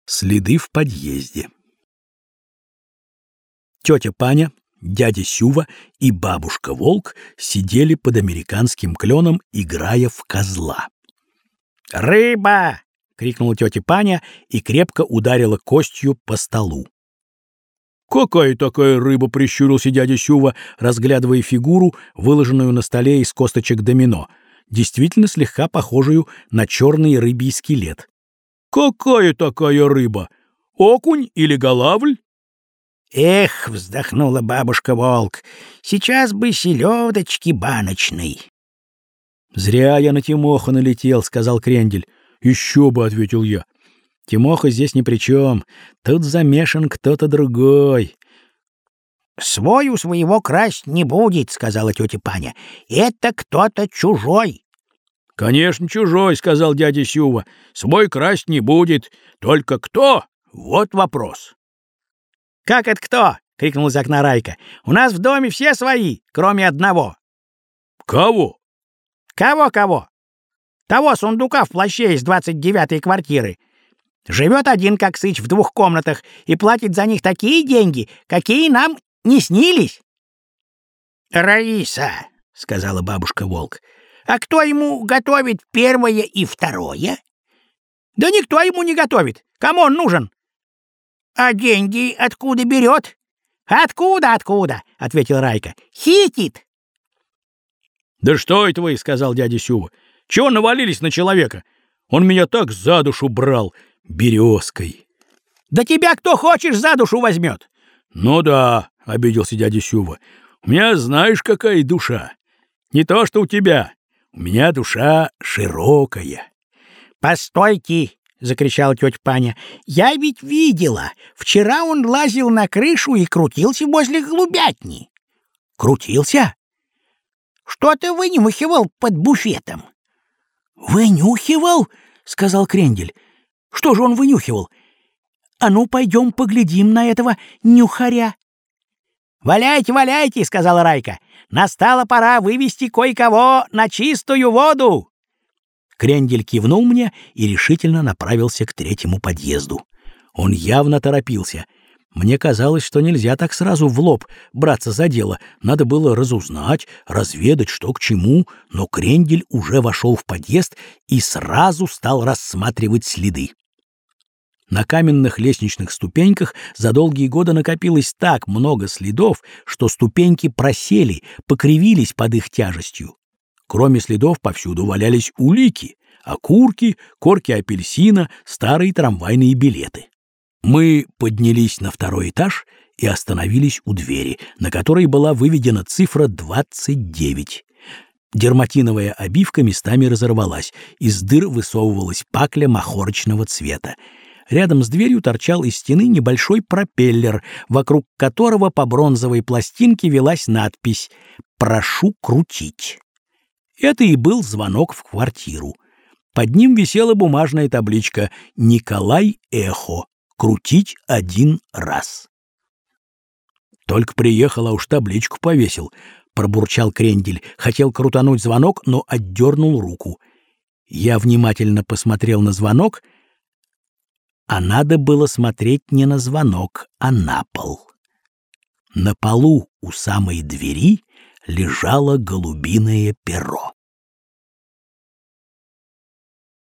Следы в подъезде. Тетя Паня, дядя Сюва и бабушка Волк сидели под американским кленом, играя в козла. «Рыба!» — крикнула тетя Паня и крепко ударила костью по столу. «Какая такая рыба?» — прищурился дядя Сюва, разглядывая фигуру, выложенную на столе из косточек домино, действительно слегка похожую на черный рыбий скелет. «Какая такая рыба? Окунь или голавль?» «Эх!» — вздохнула бабушка Волк. «Сейчас бы селедочки баночной». «Зря я на Тимоху налетел», — сказал Крендель. «Еще бы», — ответил я. «Тимоха здесь ни при чем. Тут замешан кто-то другой». «Свой у своего красть не будет», — сказала тетя Паня. «Это кто-то чужой». «Конечно, чужой», — сказал дядя Сюва. «Свой красть не будет. Только кто? Вот вопрос». «Как это кто?» — крикнул из окна Райка. «У нас в доме все свои, кроме одного». «Кого?» «Кого-кого? Того сундука в плаще из 29-й квартиры. Живет один, как сыч, в 2 комнатах и платит за них такие деньги, какие нам не снились». «Раиса», — сказала бабушка Волк, — «а кто ему готовит 1 и 2? «Да никто ему не готовит. Кому он нужен?» «А деньги откуда берет?» «Откуда?» — ответил Райка. «Хитит». «Да что это вы?» — сказал дядя Сюва. «Чего навалились на человека? Он меня так за душу брал березкой». «Да тебя кто хочешь за душу возьмет». «Ну да», — обиделся дядя Сюва. «У меня знаешь, какая душа. Не то, что у тебя. У меня душа широкая». «Постойте!» — закричала тетя Паня. «Я ведь видела. Вчера он лазил на крышу и крутился возле голубятни». «Крутился? Что-то вынюхивал под буфетом». «Вынюхивал?» — сказал Крендель. «Что же он вынюхивал? А ну, пойдем поглядим на этого нюхаря». «Валяйте, валяйте!» — сказала Райка. «Настала пора вывести кое-кого на чистую воду». Крендель кивнул мне и решительно направился к 3-му подъезду. Он явно торопился. Мне казалось, что нельзя так сразу в лоб браться за дело. Надо было разузнать, разведать, что к чему, но Крендель уже вошел в подъезд и сразу стал рассматривать следы. На каменных лестничных ступеньках за долгие годы накопилось так много следов, что ступеньки просели, покривились под их тяжестью. Кроме следов повсюду валялись улики, окурки, корки апельсина, старые трамвайные билеты. Мы поднялись на 2-й этаж и остановились у двери, на которой была выведена цифра 29. Дерматиновая обивка местами разорвалась, из дыр высовывалась пакля махорочного цвета. Рядом с дверью торчал из стены небольшой пропеллер, вокруг которого по бронзовой пластинке велась надпись «Прошу крутить». Это и был звонок в квартиру. Под ним висела бумажная табличка «Николай Эхо. Крутить 1 раз». «Только приехал, а уж табличку повесил», — пробурчал Крендель. Хотел крутануть звонок, но отдернул руку. Я внимательно посмотрел на звонок, а надо было смотреть не на звонок, а на пол. На полу у самой двери лежало голубиное перо.